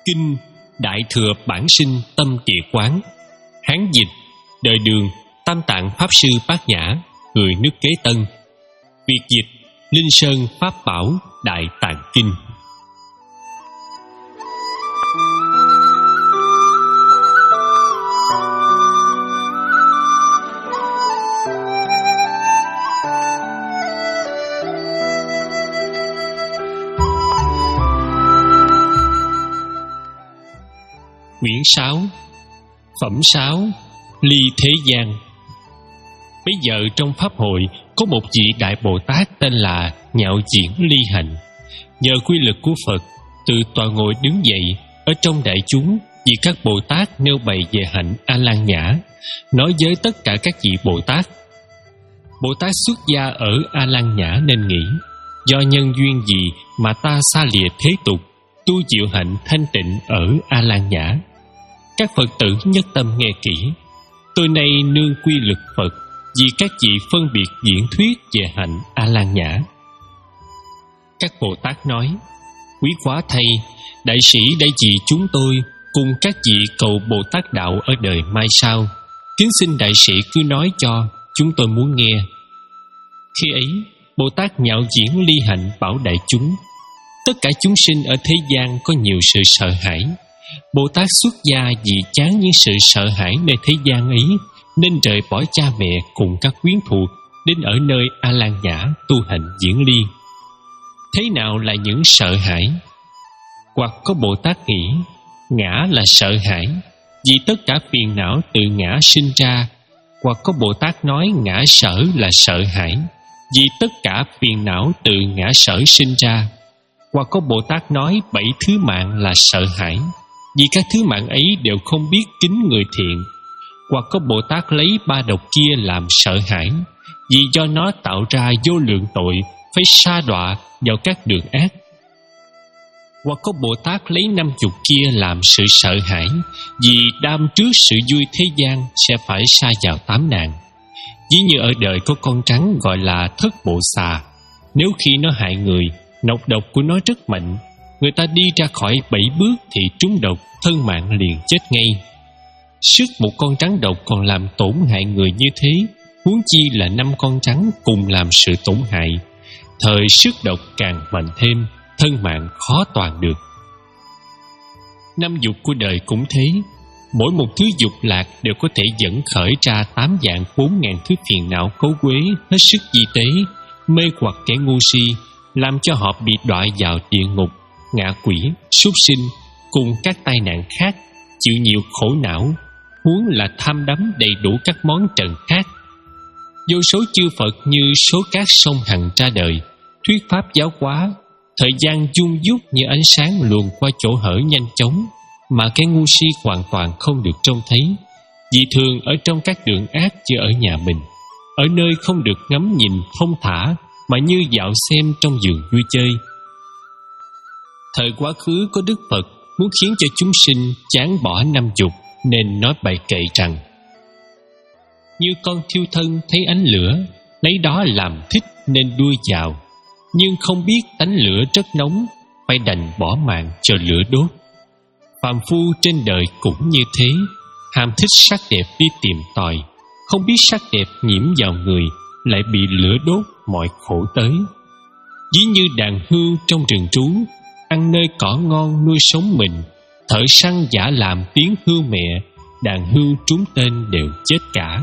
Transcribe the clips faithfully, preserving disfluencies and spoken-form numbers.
Kinh Đại Thừa Bản Sinh Tâm Địa Quán, Hán dịch đời Đường, Tam Tạng Pháp Sư Bát Nhã, người nước Kế Tân. Việt dịch Linh Sơn Pháp Bảo Đại Tạng Kinh. Quyển sáu, Phẩm sáu, Ly Thế Gian. Bây giờ trong Pháp hội có một vị Đại Bồ Tát tên là Nhạo Diễn Ly Hạnh. Nhờ quy lực của Phật, từ tọa ngồi đứng dậy ở trong đại chúng, vì các Bồ Tát nêu bày về hạnh A Lan Nhã, nói với tất cả các vị Bồ Tát. Bồ Tát xuất gia ở A Lan Nhã nên nghĩ: do nhân duyên gì mà ta xa lìa thế tục, tu diệu hạnh thanh tịnh ở A Lan Nhã? Các Phật tử nhất tâm nghe kỹ. Tôi nay nương quy lực Phật, vì các vị phân biệt diễn thuyết về hạnh A Lan Nhã. Các Bồ Tát nói: quý quá thay, đại sĩ đã vì chúng tôi cùng các vị cầu Bồ Tát đạo ở đời mai sau. Kính xin đại sĩ cứ nói cho, chúng tôi muốn nghe. Khi ấy, Bồ Tát Nhạo Diễn Ly Hạnh bảo đại chúng: tất cả chúng sinh ở thế gian có nhiều sự sợ hãi. Bồ Tát xuất gia vì chán những sự sợ hãi nơi thế gian ấy, nên rời bỏ cha mẹ cùng các quyến thuộc, đến ở nơi A Lan Nhã tu hành diễn ly. Thế nào là những sợ hãi? Hoặc có Bồ Tát nghĩ ngã là sợ hãi, vì tất cả phiền não từ ngã sinh ra. Hoặc có Bồ Tát nói ngã sở là sợ hãi, vì tất cả phiền não từ ngã sở sinh ra. Hoặc có Bồ Tát nói bảy thứ mạng là sợ hãi, vì các thứ mạng ấy đều không biết kính người thiện. Hoặc có Bồ Tát lấy ba độc kia làm sợ hãi, vì do nó tạo ra vô lượng tội, phải sa đọa vào các đường ác. Hoặc có Bồ Tát lấy năm chục kia làm sự sợ hãi, vì đam trước sự vui thế gian sẽ phải sa vào tám nạn. Ví như ở đời có con trắng gọi là thất bộ xà. Nếu khi nó hại người, nọc độc của nó rất mạnh, người ta đi ra khỏi bảy bước thì trúng độc, thân mạng liền chết ngay. Sức một con rắn độc còn làm tổn hại người như thế, huống chi là năm con rắn cùng làm sự tổn hại. Thời sức độc càng mạnh thêm, thân mạng khó toàn được. Năm dục của đời cũng thế. Mỗi một thứ dục lạc đều có thể dẫn khởi ra tám vạn bốn ngàn thứ phiền não cấu quế, hết sức di tế, mê hoặc kẻ ngu si, làm cho họ bị đọa vào địa ngục, ngạ quỷ, súc sinh cùng các tai nạn khác, chịu nhiều khổ não, huống là tham đắm đầy đủ các món trần khác. Vô số chư Phật như số cát sông Hằng ra đời, thuyết pháp giáo hóa, thời gian dung dút như ánh sáng luồn qua chỗ hở nhanh chóng, mà cái ngu si hoàn toàn không được trông thấy, vì thường ở trong các đường ác chứ ở nhà mình, ở nơi không được ngắm nhìn thông thả, mà như dạo xem trong vườn vui chơi. Thời quá khứ có Đức Phật muốn khiến cho chúng sinh chán bỏ năm dục, nên nói bài kệ rằng: như con thiêu thân thấy ánh lửa, lấy đó làm thích nên đuôi vào, nhưng không biết tánh lửa rất nóng, phải đành bỏ mạng cho lửa đốt. Phàm phu trên đời cũng như thế, ham thích sắc đẹp đi tìm tòi, không biết sắc đẹp nhiễm vào người, lại bị lửa đốt mọi khổ tới. Ví như đàn hươu trong rừng trú, ăn nơi cỏ ngon nuôi sống mình, thợ săn giả làm tiếng hươu mẹ, đàn hươu trúng tên đều chết cả.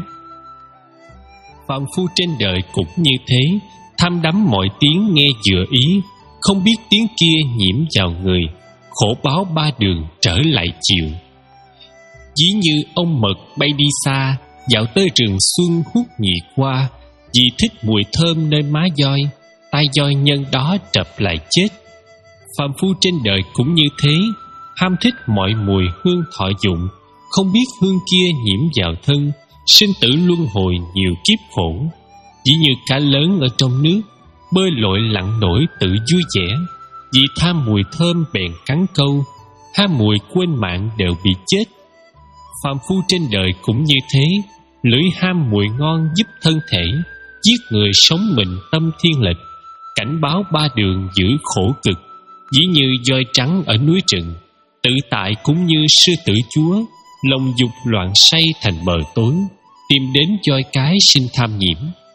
Phàm phu trên đời cũng như thế, tham đắm mọi tiếng nghe vừa ý, không biết tiếng kia nhiễm vào người, khổ báo ba đường trở lại chịu. Ví như ông mật bay đi xa, dạo tới rừng xuân hút nhị qua, vì thích mùi thơm nơi má voi, tai voi nhân đó trập lại chết. Phàm phu trên đời cũng như thế, ham thích mọi mùi hương thọ dụng, không biết hương kia nhiễm vào thân, sinh tử luân hồi nhiều kiếp khổ. Chỉ như cá lớn ở trong nước, bơi lội lặn nổi tự vui vẻ, vì tham mùi thơm bèn cắn câu, ham mùi quên mạng đều bị chết. Phàm phu trên đời cũng như thế, lưỡi ham mùi ngon giúp thân thể, giết người sống mình tâm thiên lệch, cảnh báo ba đường giữ khổ cực, ví như voi trắng ở núi rừng, Tự tại cũng như sư tử chúa, lòng dục loạn say thành bờ tối, tìm đến voi cái sinh tham nhiễm.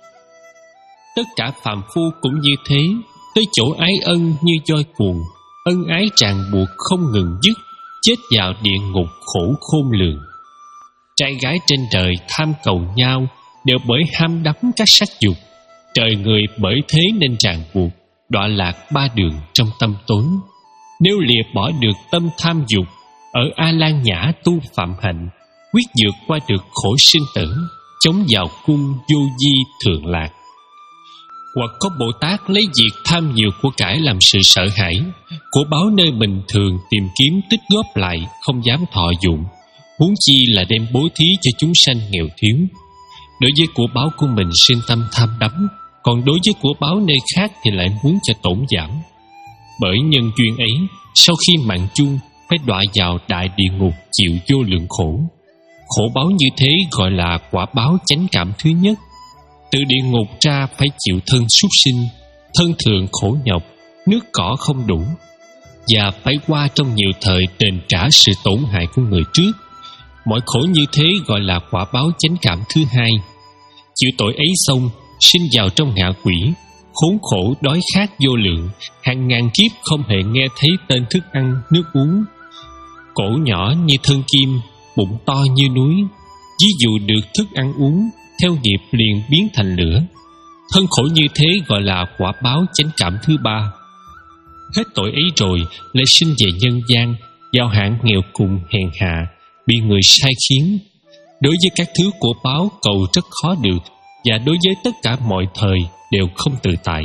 Tất cả phàm phu cũng như thế, tới chỗ ái ân như voi cuồng, ân ái ràng buộc không ngừng dứt, chết vào địa ngục khổ khôn lường. Trai gái trên đời tham cầu nhau, đều bởi ham đắm các sắc dục. Trời người bởi thế nên ràng buộc, đọa lạc ba đường trong tâm tối. Nếu lìa bỏ được tâm tham dục, ở A Lan Nhã tu phạm hạnh, quyết vượt qua được khổ sinh tử, chống vào cung vô vi thường lạc. Hoặc có Bồ Tát lấy việc tham nhiều của cải làm sự sợ hãi, của báo nơi bình thường tìm kiếm tích góp lại, không dám thọ dụng, huống chi là đem bố thí cho chúng sanh nghèo thiếu. Đối với của báo của mình sinh tâm tham đắm, còn đối với của báo nơi khác thì lại muốn cho tổn giảm. Bởi nhân duyên ấy, sau khi mạng chung phải đọa vào đại địa ngục chịu vô lượng khổ. Khổ báo như thế gọi là quả báo chánh cảm thứ nhất. Từ địa ngục ra phải chịu thân súc sinh, thân thường khổ nhọc, nước cỏ không đủ, và phải qua trong nhiều thời đền trả sự tổn hại của người trước. Mọi khổ như thế gọi là quả báo chánh cảm thứ hai. Chịu tội ấy xong, sinh vào trong ngạ quỷ, khốn khổ đói khát vô lượng, hàng ngàn kiếp không hề nghe thấy tên thức ăn, nước uống. Cổ nhỏ như thân kim, bụng to như núi, ví dụ được thức ăn uống, theo nghiệp liền biến thành lửa. Thân khổ như thế gọi là quả báo chánh cảm thứ ba. Hết tội ấy rồi, lại sinh về nhân gian, vào hạng nghèo cùng hèn hạ, bị người sai khiến. Đối với các thứ của báo cầu rất khó được, và đối với tất cả mọi thời đều không tự tại.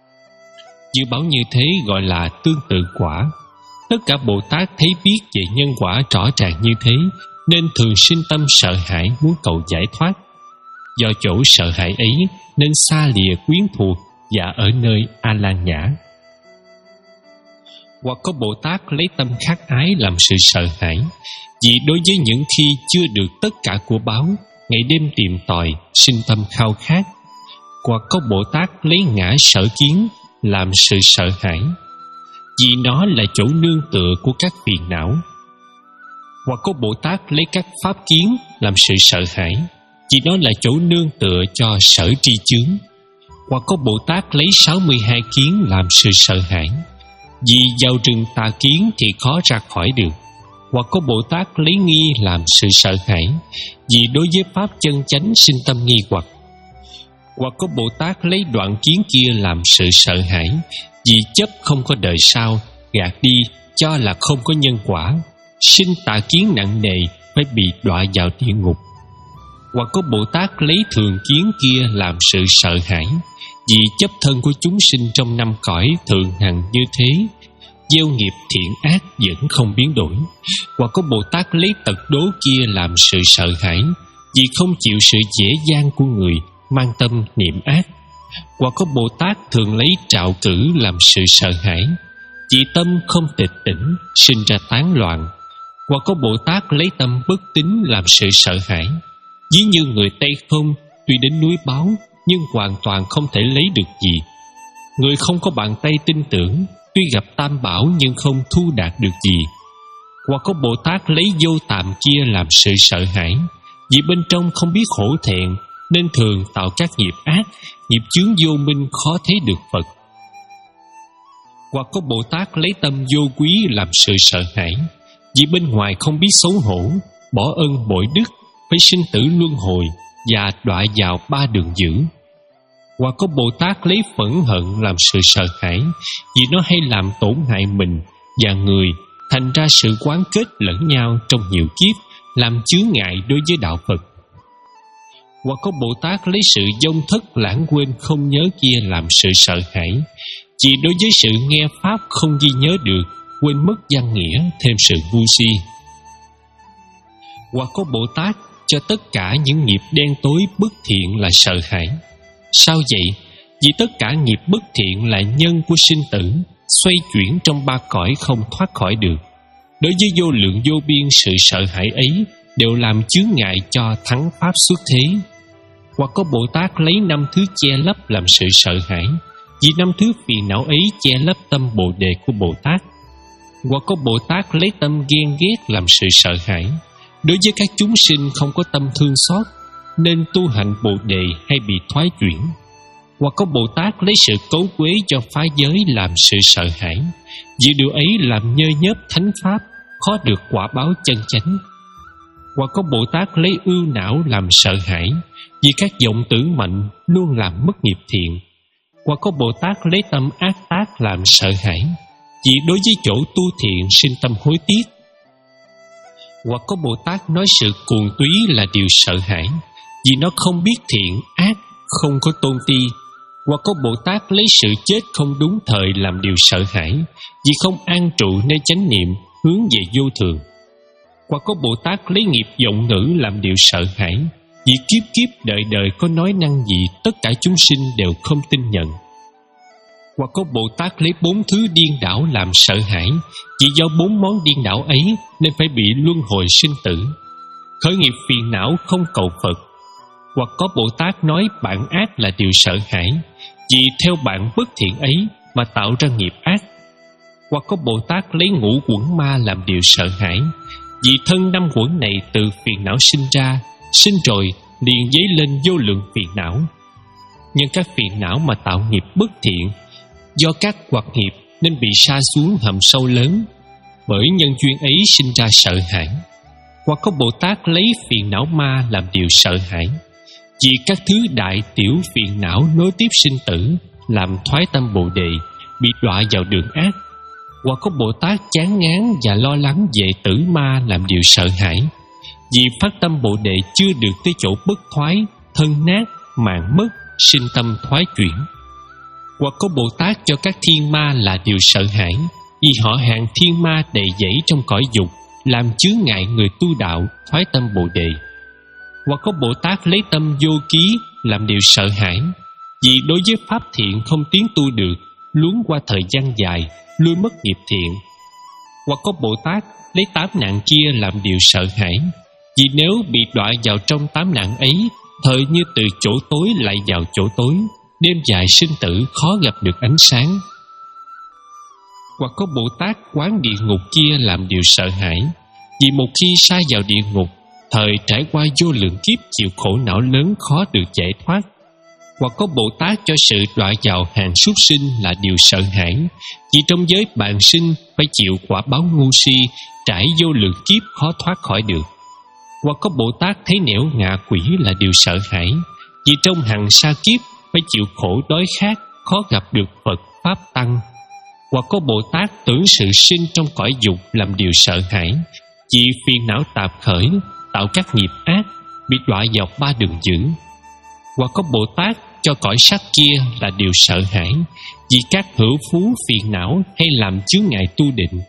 Dự báo như thế gọi là tương tự quả. Tất cả Bồ Tát thấy biết về nhân quả rõ ràng như thế, nên thường sinh tâm sợ hãi muốn cầu giải thoát. Do chỗ sợ hãi ấy nên xa lìa quyến thuộc và ở nơi A Lan Nhã. Hoặc có Bồ Tát lấy tâm khát ái làm sự sợ hãi, vì đối với những khi chưa được tất cả của báo, ngày đêm tìm tòi, sinh tâm khao khát. Hoặc có Bồ Tát lấy ngã sở kiến làm sự sợ hãi, vì nó là chỗ nương tựa của các phiền não. Hoặc có Bồ Tát lấy các pháp kiến làm sự sợ hãi, vì nó là chỗ nương tựa cho sở tri chướng. Hoặc có Bồ Tát lấy sáu mươi hai kiến làm sự sợ hãi, vì vào rừng tà kiến thì khó ra khỏi được. Hoặc có Bồ Tát lấy nghi làm sự sợ hãi, vì đối với pháp chân chánh sinh tâm nghi hoặc. Hoặc có Bồ Tát lấy đoạn kiến kia làm sự sợ hãi, vì chấp không có đời sau, gạt đi cho là không có nhân quả, sinh tà kiến nặng nề, phải bị đọa vào địa ngục. Hoặc có Bồ Tát lấy thường kiến kia làm sự sợ hãi, vì chấp thân của chúng sinh trong năm cõi thường hằng như thế, gieo nghiệp thiện ác vẫn không biến đổi. Hoặc có Bồ Tát lấy tật đố kia làm sự sợ hãi, vì không chịu sự dễ dàng của người, mang tâm niệm ác. Hoặc có Bồ Tát thường lấy trạo cử làm sự sợ hãi, vì tâm không tịch tỉnh, sinh ra tán loạn. Hoặc có Bồ Tát lấy tâm bất tín làm sự sợ hãi, ví như người Tây không tuy đến núi báo, nhưng hoàn toàn không thể lấy được gì. Người không có bàn tay tin tưởng, tuy gặp tam bảo nhưng không thu đạt được gì. Hoặc có Bồ Tát lấy vô tạm kia làm sự sợ hãi, vì bên trong không biết hổ thẹn, nên thường tạo các nghiệp ác, nghiệp chướng vô minh khó thấy được Phật. Hoặc có Bồ Tát lấy tâm vô quý làm sự sợ hãi, vì bên ngoài không biết xấu hổ, bỏ ân bội đức, phải sinh tử luân hồi và đọa vào ba đường dữ. Hoặc có Bồ Tát lấy phẫn hận làm sự sợ hãi, vì nó hay làm tổn hại mình và người, thành ra sự quán kết lẫn nhau trong nhiều kiếp, làm chướng ngại đối với đạo Phật. Hoặc có Bồ Tát lấy sự vong thất lãng quên không nhớ kia làm sự sợ hãi, vì đối với sự nghe pháp không ghi nhớ được, quên mất văn nghĩa, thêm sự ngu si. Hoặc có Bồ Tát cho tất cả những nghiệp đen tối bất thiện là sợ hãi. Sao vậy? Vì tất cả nghiệp bất thiện là nhân của sinh tử, xoay chuyển trong ba cõi không thoát khỏi được. Đối với vô lượng vô biên sự sợ hãi ấy đều làm chướng ngại cho thắng pháp xuất thế. Hoặc có Bồ Tát lấy năm thứ che lấp làm sự sợ hãi, vì năm thứ phiền não ấy che lấp tâm Bồ đề của Bồ Tát. Hoặc có Bồ Tát lấy tâm ghen ghét làm sự sợ hãi, đối với các chúng sinh không có tâm thương xót, nên tu hành Bồ Đề hay bị thoái chuyển. Hoặc có Bồ Tát lấy sự cấu quế cho phá giới làm sự sợ hãi, vì điều ấy làm nhơ nhớp thánh pháp, khó được quả báo chân chánh. Hoặc có Bồ Tát lấy ưu não làm sợ hãi, vì các vọng tưởng mạnh luôn làm mất nghiệp thiện. Hoặc có Bồ Tát lấy tâm ác tác làm sợ hãi, vì đối với chỗ tu thiện sinh tâm hối tiếc. Hoặc có Bồ Tát nói sự cuồng túy là điều sợ hãi, vì nó không biết thiện ác, không có tôn ti. Hoặc có Bồ Tát lấy sự chết không đúng thời làm điều sợ hãi, vì không an trụ nơi chánh niệm hướng về vô thường. Hoặc có Bồ Tát lấy nghiệp vọng ngữ làm điều sợ hãi, vì kiếp kiếp đời đời có nói năng gì tất cả chúng sinh đều không tin nhận. Hoặc có Bồ Tát lấy bốn thứ điên đảo làm sợ hãi, vì do bốn món điên đảo ấy nên phải bị luân hồi sinh tử, khởi nghiệp phiền não không cầu Phật. Hoặc có Bồ Tát nói bạn ác là điều sợ hãi, vì theo bạn bất thiện ấy mà tạo ra nghiệp ác. Hoặc có Bồ Tát lấy ngũ quẩn ma làm điều sợ hãi, vì thân năm quẩn này từ phiền não sinh ra, sinh rồi liền dấy lên vô lượng phiền não. Nhưng các phiền não mà tạo nghiệp bất thiện, do các hoặc nghiệp nên bị sa xuống hầm sâu lớn, bởi nhân duyên ấy sinh ra sợ hãi. Hoặc có Bồ Tát lấy phiền não ma làm điều sợ hãi, vì các thứ đại tiểu phiền não nối tiếp sinh tử, làm thoái tâm Bồ Đề, bị đọa vào đường ác. Hoặc có Bồ Tát chán ngán và lo lắng về tử ma làm điều sợ hãi, vì phát tâm Bồ Đề chưa được tới chỗ bất thoái, thân nát, mạng mất, sinh tâm thoái chuyển. Hoặc có Bồ Tát cho các thiên ma là điều sợ hãi, vì họ hàng thiên ma đầy dẫy trong cõi dục, làm chướng ngại người tu đạo thoái tâm Bồ Đề. Hoặc có Bồ Tát lấy tâm vô ký làm điều sợ hãi, vì đối với pháp thiện không tiến tu được, luống qua thời gian dài, lui mất nghiệp thiện. Hoặc có Bồ Tát lấy tám nạn kia làm điều sợ hãi, vì nếu bị đọa vào trong tám nạn ấy, thời như từ chỗ tối lại vào chỗ tối, đêm dài sinh tử khó gặp được ánh sáng. Hoặc có Bồ Tát quán địa ngục kia làm điều sợ hãi, vì một khi sa vào địa ngục, thời trải qua vô lượng kiếp chịu khổ não lớn khó được giải thoát. Hoặc có Bồ Tát cho sự đọa vào hàng súc sinh là điều sợ hãi, vì trong giới bạn sinh phải chịu quả báo ngu si, trải vô lượng kiếp khó thoát khỏi được. Hoặc có Bồ Tát thấy nẻo ngạ quỷ là điều sợ hãi, vì trong hằng sa kiếp phải chịu khổ đói khát, khó gặp được Phật Pháp Tăng. Hoặc có Bồ Tát tưởng sự sinh trong cõi dục làm điều sợ hãi, vì phiền não tạp khởi, tạo các nghiệp ác, bị đọa vào ba đường dữ. Hoặc có Bồ Tát cho cõi sắc kia là điều sợ hãi, vì các hữu phú phiền não hay làm chướng ngại tu định.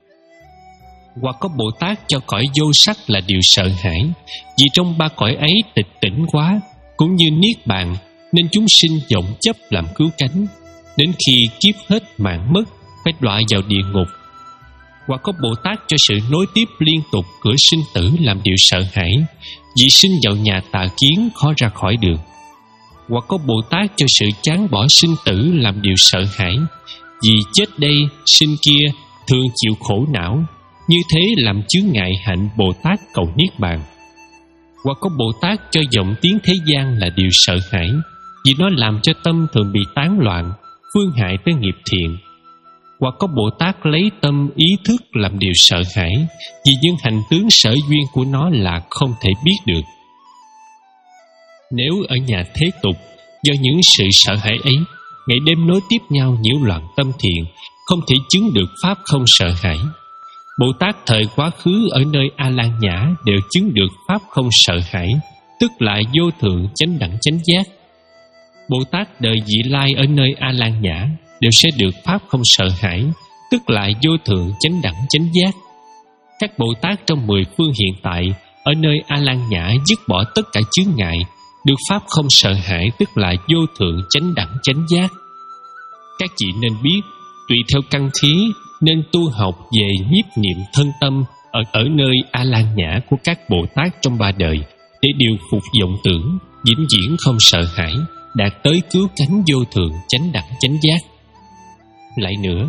Hoặc có Bồ Tát cho cõi vô sắc là điều sợ hãi, vì trong ba cõi ấy tịch tỉnh quá, cũng như niết bàn, nên chúng sinh vọng chấp làm cứu cánh, đến khi kiếp hết mạng mất phải đọa vào địa ngục. Hoặc có Bồ Tát cho sự nối tiếp liên tục cửa sinh tử làm điều sợ hãi, vì sinh vào nhà tà kiến khó ra khỏi được. Hoặc có Bồ Tát cho sự chán bỏ sinh tử làm điều sợ hãi, vì chết đây sinh kia thường chịu khổ não, như thế làm chướng ngại hạnh Bồ Tát cầu niết bàn. Hoặc có Bồ Tát cho vọng tiếng thế gian là điều sợ hãi, vì nó làm cho tâm thường bị tán loạn, phương hại tới nghiệp thiện. Hoặc có Bồ Tát lấy tâm ý thức làm điều sợ hãi, vì những hành tướng sở duyên của nó là không thể biết được. Nếu ở nhà thế tục, do những sự sợ hãi ấy, ngày đêm nối tiếp nhau nhiễu loạn tâm thiện, không thể chứng được pháp không sợ hãi. Bồ Tát thời quá khứ ở nơi A Lan Nhã đều chứng được pháp không sợ hãi, tức là vô thượng chánh đẳng chánh giác. Bồ Tát đời vị lai ở nơi A Lan Nhã đều sẽ được pháp không sợ hãi, tức là vô thượng chánh đẳng chánh giác. Các Bồ Tát trong mười phương hiện tại ở nơi A Lan Nhã dứt bỏ tất cả chướng ngại, được pháp không sợ hãi, tức là vô thượng chánh đẳng chánh giác. Các vị nên biết, tùy theo căn khí nên tu học về nhiếp niệm thân tâm ở ở nơi A Lan Nhã của các Bồ Tát trong ba đời, để điều phục vọng tưởng, vĩnh viễn không sợ hãi, đạt tới cứu cánh vô thượng chánh đẳng chánh giác. Lại nữa,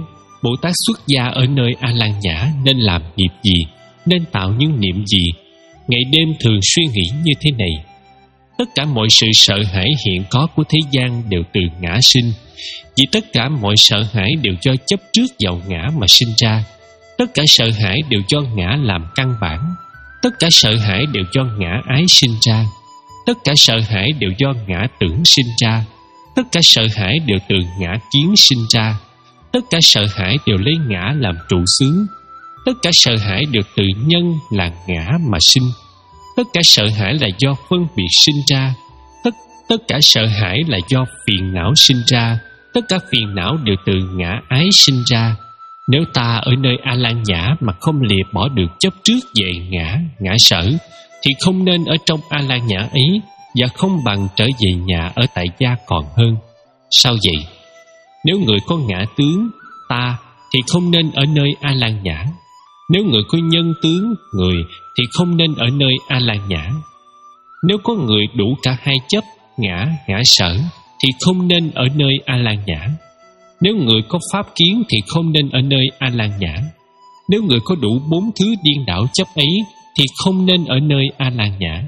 Bồ Tát xuất gia ở nơi A Lan Nhã nên làm nghiệp gì, nên tạo những niệm gì? Ngày đêm thường suy nghĩ như thế này: tất cả mọi sự sợ hãi hiện có của thế gian đều từ ngã sinh, vì tất cả mọi sợ hãi đều do chấp trước vào ngã mà sinh ra. Tất cả sợ hãi đều do ngã làm căn bản. Tất cả sợ hãi đều do ngã ái sinh ra. Tất cả sợ hãi đều do ngã tưởng sinh ra. Tất cả sợ hãi đều từ ngã kiến sinh ra. Tất cả sợ hãi đều lấy ngã làm trụ xứ. Tất cả sợ hãi đều từ nhân là ngã mà sinh. Tất cả sợ hãi là do phân biệt sinh ra. Tất, tất cả sợ hãi là do phiền não sinh ra. Tất cả phiền não đều từ ngã ái sinh ra. Nếu ta ở nơi A Lan Nhã mà không lìa bỏ được chấp trước về ngã, ngã sở, thì không nên ở trong A Lan Nhã ấy, và không bằng trở về nhà ở tại gia còn hơn. Sao vậy? Nếu người có ngã tướng, ta, thì không nên ở nơi A Lan Nhã. Nếu người có nhân tướng, người, thì không nên ở nơi A Lan Nhã. Nếu có người đủ cả hai chấp, ngã, ngã sở, thì không nên ở nơi A Lan Nhã. Nếu người có pháp kiến thì không nên ở nơi A Lan Nhã. Nếu người có đủ bốn thứ điên đảo chấp ấy thì không nên ở nơi A Lan Nhã.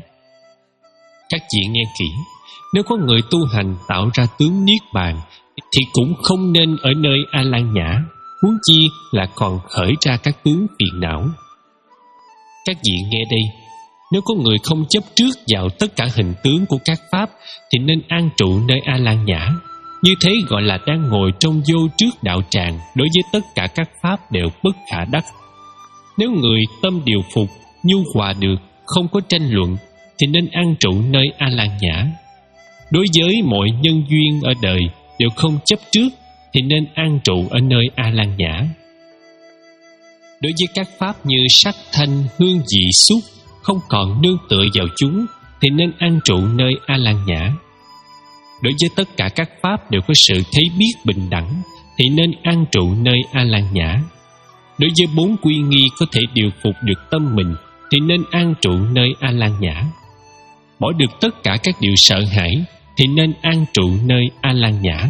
Các vị nghe kỹ, nếu có người tu hành tạo ra tướng niết bàn thì cũng không nên ở nơi A Lan Nhã, huống chi là còn khởi ra các tướng phiền não. Các vị nghe đây, nếu có người không chấp trước vào tất cả hình tướng của các pháp thì nên an trụ nơi A Lan Nhã. Như thế gọi là đang ngồi trong vô trước đạo tràng, đối với tất cả các pháp đều bất khả đắc. Nếu người tâm điều phục, nhu hòa được, không có tranh luận, thì nên an trụ nơi A Lan Nhã. Đối với mọi nhân duyên ở đời đều không chấp trước, thì nên an trụ ở nơi A Lan Nhã. Đối với các pháp như sắc, thanh, hương, vị, xúc, không còn nương tựa vào chúng, thì nên an trụ nơi A Lan Nhã. Đối với tất cả các pháp đều có sự thấy biết bình đẳng, thì nên an trụ nơi A Lan Nhã. Đối với bốn quy nghi có thể điều phục được tâm mình, thì nên an trụ nơi A Lan Nhã. Bỏ được tất cả các điều sợ hãi, thì nên an trụ nơi A Lan Nhã.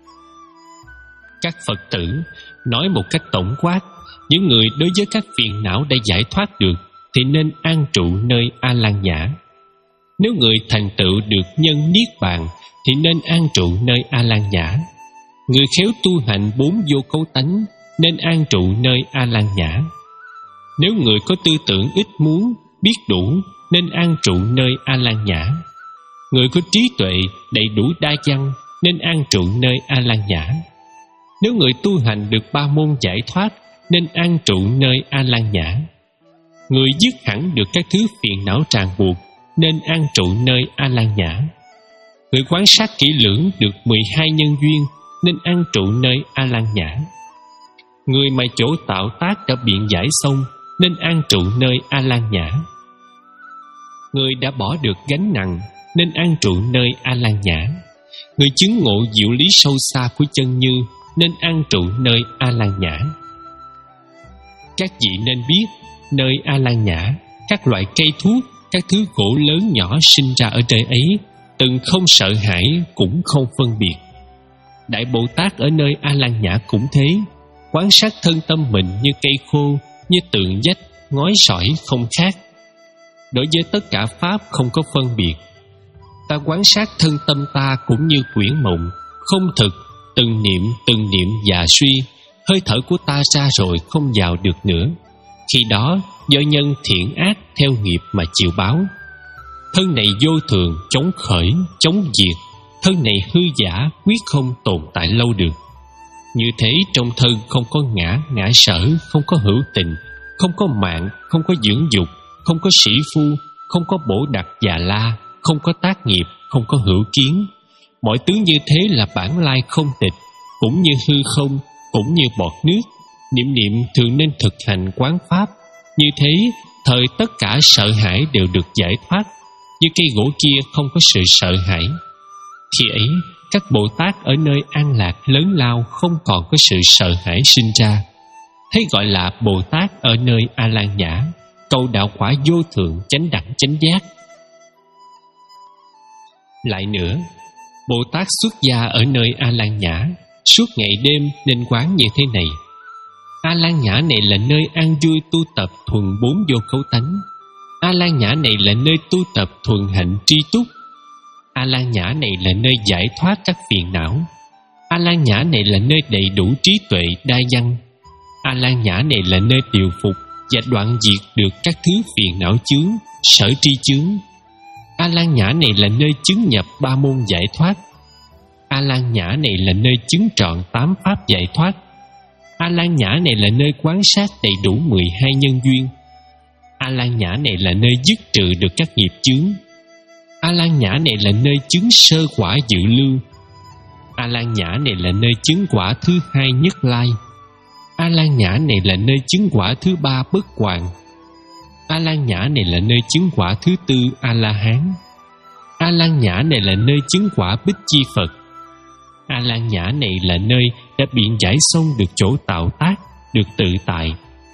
Các Phật tử nói một cách tổng quát, những người đối với các phiền não đã giải thoát được thì nên an trụ nơi A Lan Nhã. Nếu người thành tựu được nhân niết bàn thì nên an trụ nơi A Lan Nhã. Người khéo tu hành bốn vô cấu tánh nên an trụ nơi A Lan Nhã. Nếu người có tư tưởng ít muốn, biết đủ nên an trụ nơi A Lan Nhã. Người có trí tuệ đầy đủ đa văn nên an trụ nơi A Lan Nhã. Nếu người tu hành được ba môn giải thoát nên an trụ nơi A Lan Nhã. Người dứt hẳn được các thứ phiền não ràng buộc nên an trụ nơi A Lan Nhã. Người quan sát kỹ lưỡng được mười hai nhân duyên nên an trụ nơi A Lan Nhã. Người mà chỗ tạo tác đã biện giải xong nên an trụ nơi A Lan Nhã. Người đã bỏ được gánh nặng nên an trụ nơi A Lan Nhã. Người chứng ngộ diệu lý sâu xa của chân như nên an trụ nơi A Lan Nhã. Các vị nên biết, nơi A Lan Nhã, các loại cây thuốc, các thứ gỗ lớn nhỏ sinh ra ở nơi ấy, từng không sợ hãi cũng không phân biệt. Đại Bồ Tát ở nơi A Lan Nhã cũng thế, quan sát thân tâm mình như cây khô, như tượng vách, ngói sỏi không khác. Đối với tất cả pháp không có phân biệt. Ta quan sát thân tâm ta cũng như quyển mộng, không thực, từng niệm từng niệm và suy, hơi thở của ta ra rồi không vào được nữa. Khi đó do nhân thiện ác theo nghiệp mà chịu báo. Thân này vô thường, chống khởi, chống diệt. Thân này hư giả, quyết không tồn tại lâu được. Như thế trong thân không có ngã, ngã sở, không có hữu tình, không có mạng, không có dưỡng dục, không có sĩ phu, không có bổ đặc già la, không có tác nghiệp, không có hữu kiến. Mọi tướng như thế là bản lai không tịch, cũng như hư không, cũng như bọt nước. Niệm niệm thường nên thực hành quán pháp. Như thế thời tất cả sợ hãi đều được giải thoát, như cây gỗ kia không có sự sợ hãi. Khi ấy các Bồ Tát ở nơi an lạc lớn lao không còn có sự sợ hãi sinh ra. Thế gọi là Bồ Tát ở nơi A Lan Nhã, cầu đạo quả vô thượng chánh đẳng chánh giác. Lại nữa, Bồ Tát xuất gia ở nơi A Lan Nhã, suốt ngày đêm nên quán như thế này: A Lan Nhã này là nơi an vui tu tập thuần bốn vô cấu tánh. A Lan Nhã này là nơi tu tập thuần hạnh tri túc. A Lan Nhã này là nơi giải thoát các phiền não. A Lan Nhã này là nơi đầy đủ trí tuệ đa văn. A Lan Nhã này là nơi điều phục và đoạn diệt được các thứ phiền não chướng, sở tri chướng. A Lan Nhã này là nơi chứng nhập ba môn giải thoát. A Lan Nhã này là nơi chứng trọn tám pháp giải thoát. A Lan Nhã này là nơi quán sát đầy đủ mười hai nhân duyên. A Lan Nhã này là nơi dứt trừ được các nghiệp chướng. A Lan Nhã này là nơi chứng sơ quả dự lưu. A Lan Nhã này là nơi chứng quả thứ hai nhất lai. A Lan Nhã này là nơi chứng quả thứ ba bất hoàn. A Lan Nhã này là nơi chứng quả thứ tư A La Hán. A Lan Nhã này là nơi chứng quả Bích Chi Phật. A Lan Nhã này là nơi đã biện giải xong được chỗ tạo tác, được tự tại.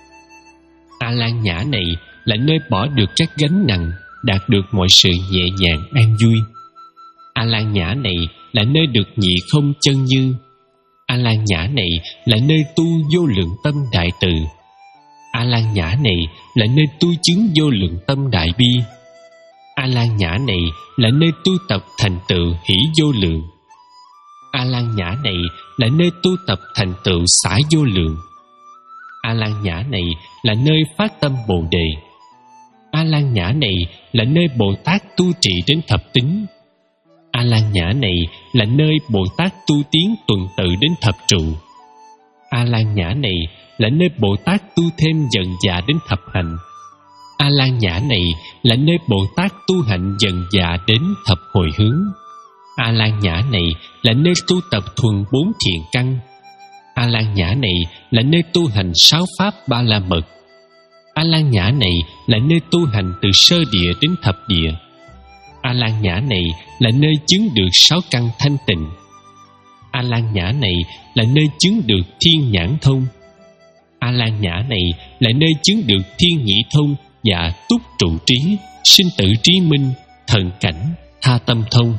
A Lan Nhã này là nơi bỏ được các gánh nặng, đạt được mọi sự nhẹ nhàng an vui. A Lan Nhã này là nơi được nhị không chân như. A Lan Nhã này là nơi tu vô lượng tâm đại từ. A Lan Nhã này là nơi tu chứng vô lượng tâm đại bi. A Lan Nhã này là nơi tu tập thành tựu hỷ vô lượng. A Lan Nhã này là nơi tu tập thành tựu xả vô lượng. A Lan Nhã này là nơi phát tâm Bồ đề. A Lan Nhã này là nơi Bồ Tát tu trị đến thập tính. A Lan Nhã này là nơi Bồ Tát tu tiến tuần tự đến thập trụ. A Lan Nhã này là nơi Bồ Tát tu thêm dần dà đến thập hạnh. A Lan Nhã này là nơi Bồ Tát tu hạnh dần dà đến thập hồi hướng. A Lan Nhã này là nơi tu tập thuần bốn thiện căn. A Lan Nhã này là nơi tu hành sáu pháp ba la mật. A Lan Nhã này là nơi tu hành từ sơ địa đến thập địa. A Lan Nhã này là nơi chứng được sáu căn thanh tịnh. A Lan Nhã này là nơi chứng được thiên nhãn thông. A Lan Nhã này là nơi chứng được thiên nhĩ thông và túc trụ trí, sinh tử trí minh, thần cảnh, tha tâm thông.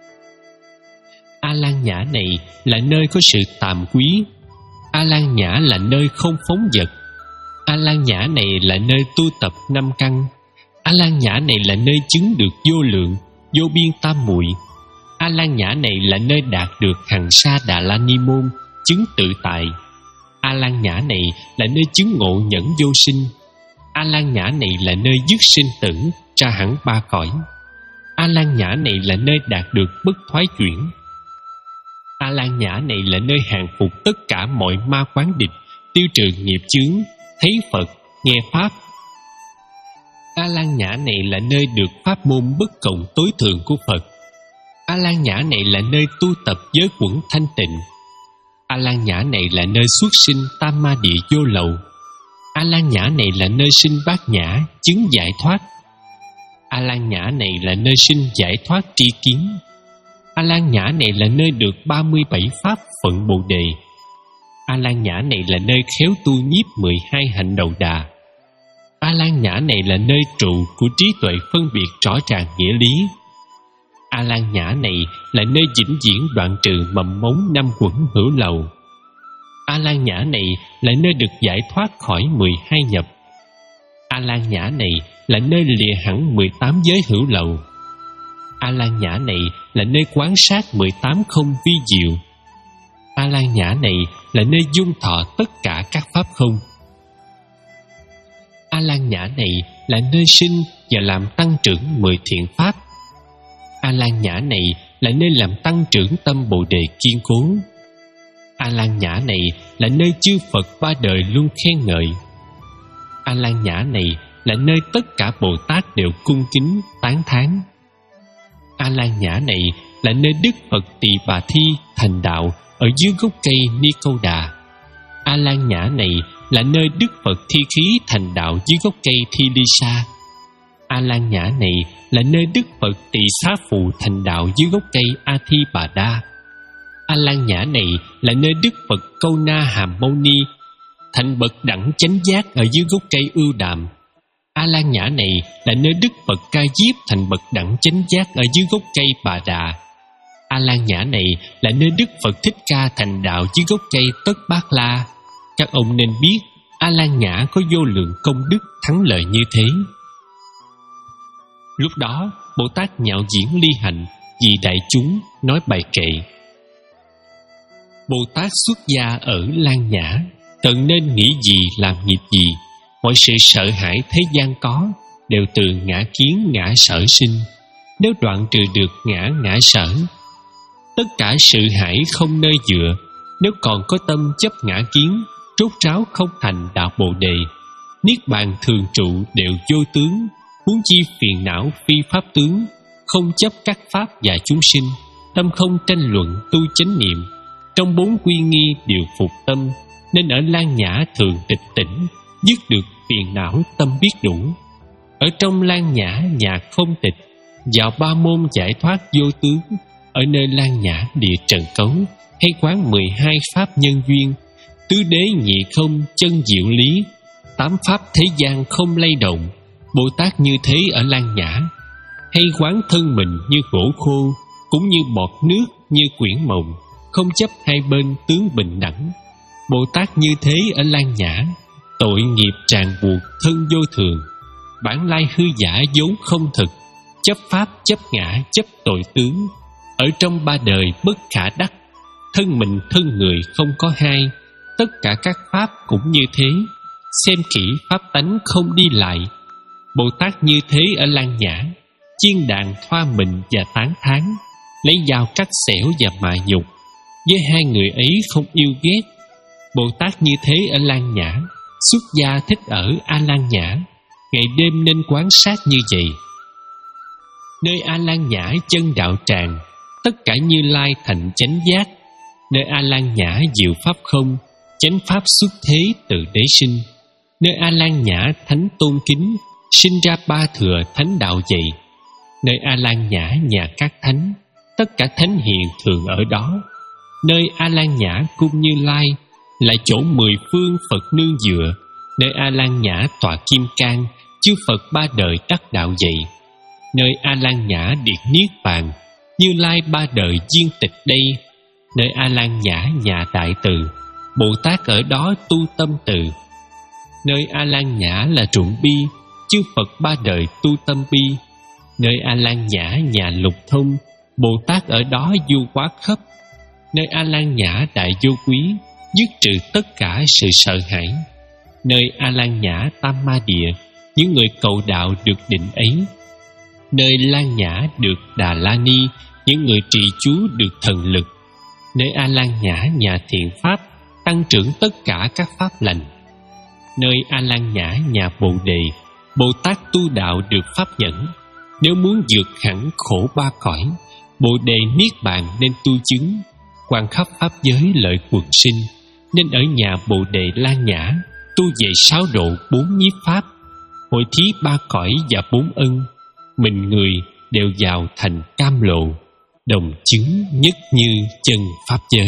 A Lan Nhã này là nơi có sự tàm quý. A Lan Nhã là nơi không phóng dật. A Lan Nhã này là nơi tu tập năm căn. A Lan Nhã này là nơi chứng được vô lượng, vô biên tam muội. A Lan Nhã này là nơi đạt được hằng sa đà la ni môn, chứng tự tại. A Lan Nhã này là nơi chứng ngộ nhẫn vô sinh. A Lan Nhã này là nơi dứt sinh tử, ra hẳn ba cõi. A Lan Nhã này là nơi đạt được bất thoái chuyển. A Lan Nhã này là nơi hàng phục tất cả mọi ma quán địch, tiêu trừ nghiệp chướng, thấy Phật, nghe pháp. A Lan Nhã này là nơi được pháp môn bất cộng tối thượng của Phật. A Lan Nhã này là nơi tu tập giới quẩn thanh tịnh. A Lan Nhã này là nơi xuất sinh tam ma địa vô lậu. A Lan Nhã này là nơi sinh bát nhã, chứng giải thoát. A Lan Nhã này là nơi sinh giải thoát tri kiến. A Lan Nhã này là nơi được ba mươi bảy pháp phận Bồ đề. A Lan Nhã này là nơi khéo tu nhiếp mười hai hạnh đầu đà. A Lan Nhã này là nơi trụ của trí tuệ phân biệt rõ ràng nghĩa lý. A Lan Nhã này là nơi vĩnh viễn đoạn trừ mầm mống năm quẩn hữu lậu. A Lan Nhã này là nơi được giải thoát khỏi mười hai nhập. A Lan Nhã này là nơi lìa hẳn mười tám giới hữu lậu. A Lan Nhã này là nơi quán sát mười tám không vi diệu. A Lan Nhã này là nơi dung thọ tất cả các pháp không. A Lan Nhã này là nơi sinh và làm tăng trưởng mười thiện pháp. A Lan Nhã này là nơi làm tăng trưởng tâm Bồ đề kiên cố. A Lan Nhã này là nơi chư Phật ba đời luôn khen ngợi. A Lan Nhã này là nơi tất cả Bồ Tát đều cung kính tán thán. A Lan Nhã này là nơi Đức Phật Tỳ Bà Thi thành đạo ở dưới gốc cây Ni Câu Đà. A Lan Nhã này là nơi Đức Phật Thi Khí thành đạo dưới gốc cây Thi Ly Sa. A Lan Nhã này là nơi Đức Phật Tỳ Xá Phụ thành đạo dưới gốc cây A Thi Bà Đa. A Lan Nhã này là nơi Đức Phật Câu Na Hàm Mâu Ni thành bậc đẳng chánh giác ở dưới gốc cây Ưu Đàm. A Lan Nhã này là nơi Đức Phật Ca Diếp thành bậc đẳng chánh giác ở dưới gốc cây Bà Đà. A Lan Nhã này là nơi Đức Phật Thích Ca thành đạo dưới gốc cây Tất Bát La. Các ông nên biết A Lan Nhã có vô lượng công đức thắng lợi như thế. Lúc đó Bồ Tát Nhạo Diễn Ly Hạnh vì đại chúng nói bài kệ: Bồ Tát xuất gia ở Lan Nhã, cần nên nghĩ gì làm nghiệp gì. Mọi sự sợ hãi thế gian có đều từ ngã kiến ngã sở sinh. Nếu đoạn trừ được ngã ngã sở, tất cả sự hãi không nơi dựa. Nếu còn có tâm chấp ngã kiến, rốt ráo không thành đạo Bồ Đề. Niết bàn thường trụ đều vô tướng, huống chi phiền não phi pháp tướng. Không chấp các pháp và chúng sinh, tâm không tranh luận tu chánh niệm. Trong bốn quy nghi đều phục tâm, nên ở Lan Nhã thường tịch tỉnh, dứt được phiền não tâm biết đủ. Ở trong Lan Nhã nhà không tịch, vào ba môn giải thoát vô tướng. Ở nơi Lan Nhã địa trần cấu, hay quán mười hai pháp nhân duyên. Tứ đế nhị không chân diệu lý, tám pháp thế gian không lay động. Bồ Tát như thế ở Lan Nhã, hay quán thân mình như gỗ khô, cũng như bọt nước, như quyển mộng, không chấp hai bên tướng bình đẳng. Bồ Tát như thế ở Lan Nhã, tội nghiệp ràng buộc thân vô thường, bản lai hư giả vốn không thực, chấp pháp chấp ngã chấp tội tướng. Ở trong ba đời bất khả đắc, thân mình thân người không có hai. Tất cả các pháp cũng như thế, xem kỹ pháp tánh không đi lại. Bồ Tát như thế ở Lan Nhã, chiên đàn thoa mình và tán thán, lấy dao cắt xẻo và mạ nhục. Với hai người ấy không yêu ghét. Bồ Tát như thế ở Lan Nhã, xuất gia thích ở A Lan Nhã, ngày đêm nên quán sát như vậy. Nơi A Lan Nhã chân đạo tràng, tất cả Như Lai thành chánh giác. Nơi A Lan Nhã diệu pháp không, chánh pháp xuất thế từ đế sinh. Nơi A Lan Nhã thánh tôn kính, sinh ra ba thừa thánh đạo dạy. Nơi A Lan Nhã nhà các thánh, tất cả thánh hiền thường ở đó. Nơi A Lan Nhã cung Như Lai, là chỗ mười phương Phật nương dựa. Nơi A Lan Nhã tọa kim cang, chư Phật ba đời đắc đạo dạy. Nơi A Lan Nhã điện niết bàn, Như Lai ba đời viên tịch đây. Nơi A Lan Nhã nhà đại từ, Bồ Tát ở đó tu tâm từ. Nơi A Lan Nhã là ruộng bi, chư Phật ba đời tu tâm bi. Nơi A Lan Nhã nhà lục thông, Bồ Tát ở đó du quá khắp. Nơi A Lan Nhã đại vô quý, dứt trừ tất cả sự sợ hãi. Nơi A Lan Nhã tam ma địa, những người cầu đạo được định ấy. Nơi Lan Nhã được Đà La Ni, những người trì chú được thần lực. Nơi A Lan Nhã nhà thiện pháp, tăng trưởng tất cả các pháp lành. Nơi A Lan Nhã nhà Bồ Đề, Bồ Tát tu đạo được pháp nhẫn. Nếu muốn vượt hẳn khổ ba cõi, Bồ Đề niết bàn nên tu chứng. Quan khắp pháp giới lợi quần sinh, nên ở nhà Bồ Đề Lan Nhã tu về sáu độ bốn nhiếp pháp, hội thí ba cõi và bốn ân. Mình người đều vào thành cam lộ, đồng chứng nhất như chân pháp giới.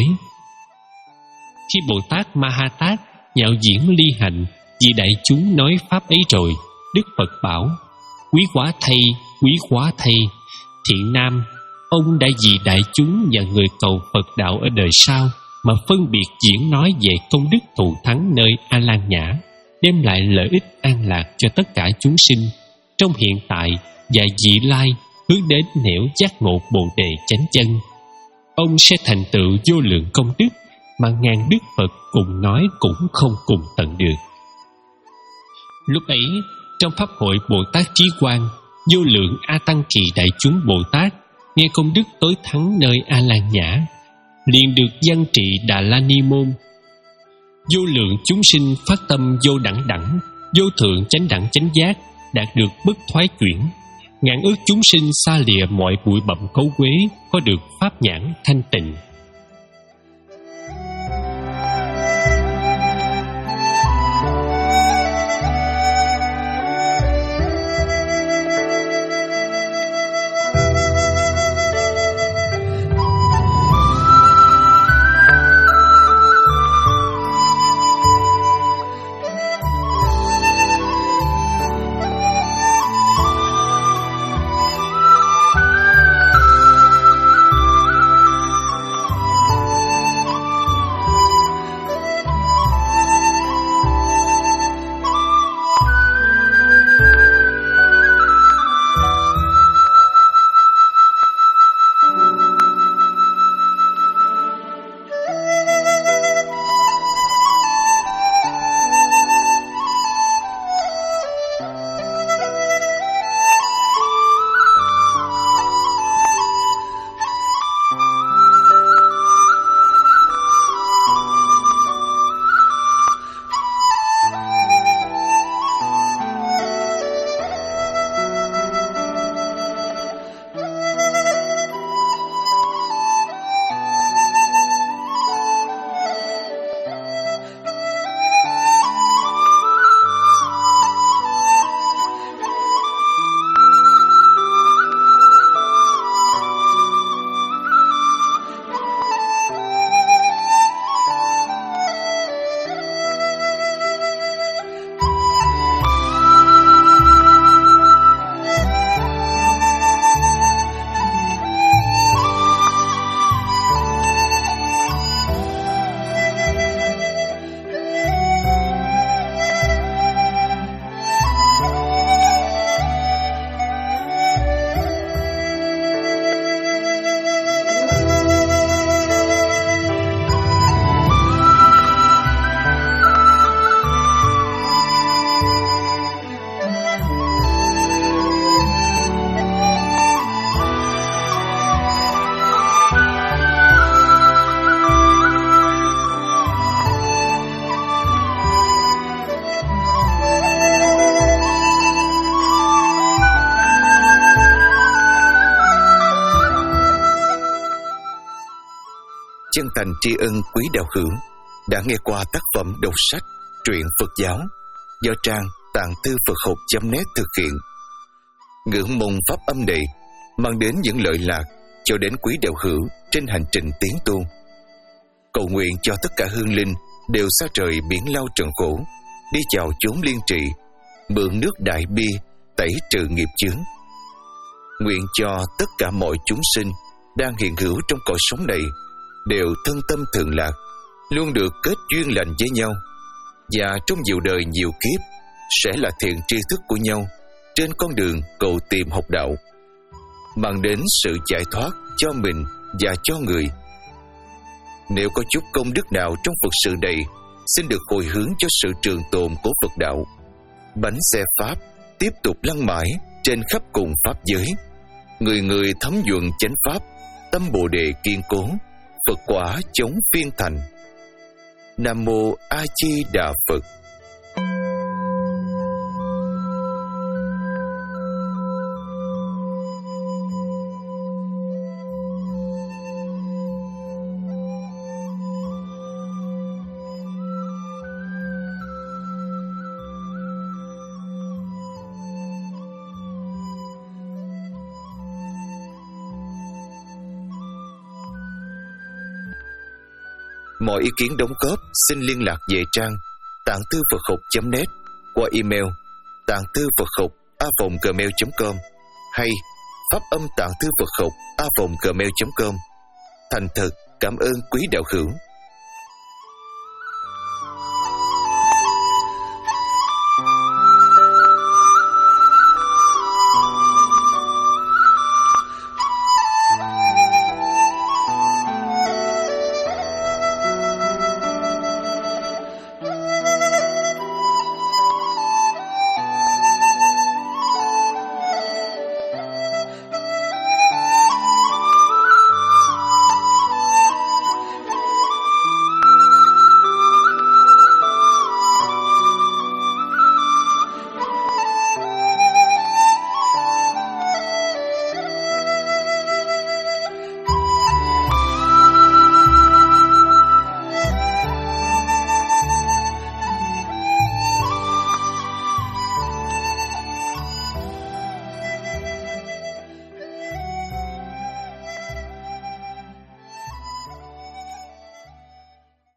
Khi Bồ Tát Ma Ha Tát Nhạo Diễn Ly Hạnh vì đại chúng nói pháp ấy rồi, Đức Phật bảo: Quý quá thay, quý quá thay, thiện nam, ông đã vì đại chúng và người cầu Phật đạo ở đời sau mà phân biệt diễn nói về công đức thù thắng nơi A Lan Nhã, đem lại lợi ích an lạc cho tất cả chúng sinh trong hiện tại và vị lai, hướng đến nẻo giác ngộ Bồ Đề chánh chân. Ông sẽ thành tựu vô lượng công đức mà ngàn đức Phật cùng nói cũng không cùng tận được. Lúc ấy, trong pháp hội Bồ Tát Trí Quang, vô lượng A Tăng Kỳ đại chúng Bồ Tát nghe công đức tối thắng nơi A Lan Nhã, liền được văn trị Đà La Ni môn. Vô lượng chúng sinh phát tâm vô đẳng đẳng, vô thượng chánh đẳng chánh giác, đạt được bất thoái chuyển. Ngàn ước chúng sinh xa lìa mọi bụi bặm cấu quế, có được pháp nhãn thanh tịnh. chân thành tri ân quý đạo hữu đã nghe qua tác phẩm đọc sách truyện Phật giáo do trang tạng thư Phật học chấm net thực hiện. Ngưỡng mong pháp âm này mang đến những lợi lạc cho đến quý đạo hữu trên hành trình tiến tu. Cầu nguyện cho tất cả hương linh đều xa trời biển lao trần khổ, đi chào chốn liên trị, mượn nước đại bi tẩy trừ nghiệp chướng. Nguyện cho tất cả mọi chúng sinh đang hiện hữu trong cõi sống này đều thân tâm thường lạc, luôn được kết duyên lành với nhau, và trong nhiều đời nhiều kiếp sẽ là thiện tri thức của nhau trên con đường cầu tìm học đạo, mang đến sự giải thoát cho mình và cho người. Nếu có chút công đức nào trong Phật sự này, xin được hồi hướng cho sự trường tồn của Phật đạo. Bánh xe Pháp tiếp tục lăn mãi trên khắp cùng Pháp giới, người người thấm nhuận chánh Pháp, tâm Bồ Đề kiên cố, Phật quả chống phiên thành. Nam Mô A Di Đà Phật. Mọi ý kiến đóng góp xin liên lạc về trang tạng thư Phật học chấm net qua email tạng thư Phật học a vòng gmail chấm com hay pháp âm tạng thư Phật học a vòng gmail chấm com. Thành thật cảm ơn quý đạo hữu.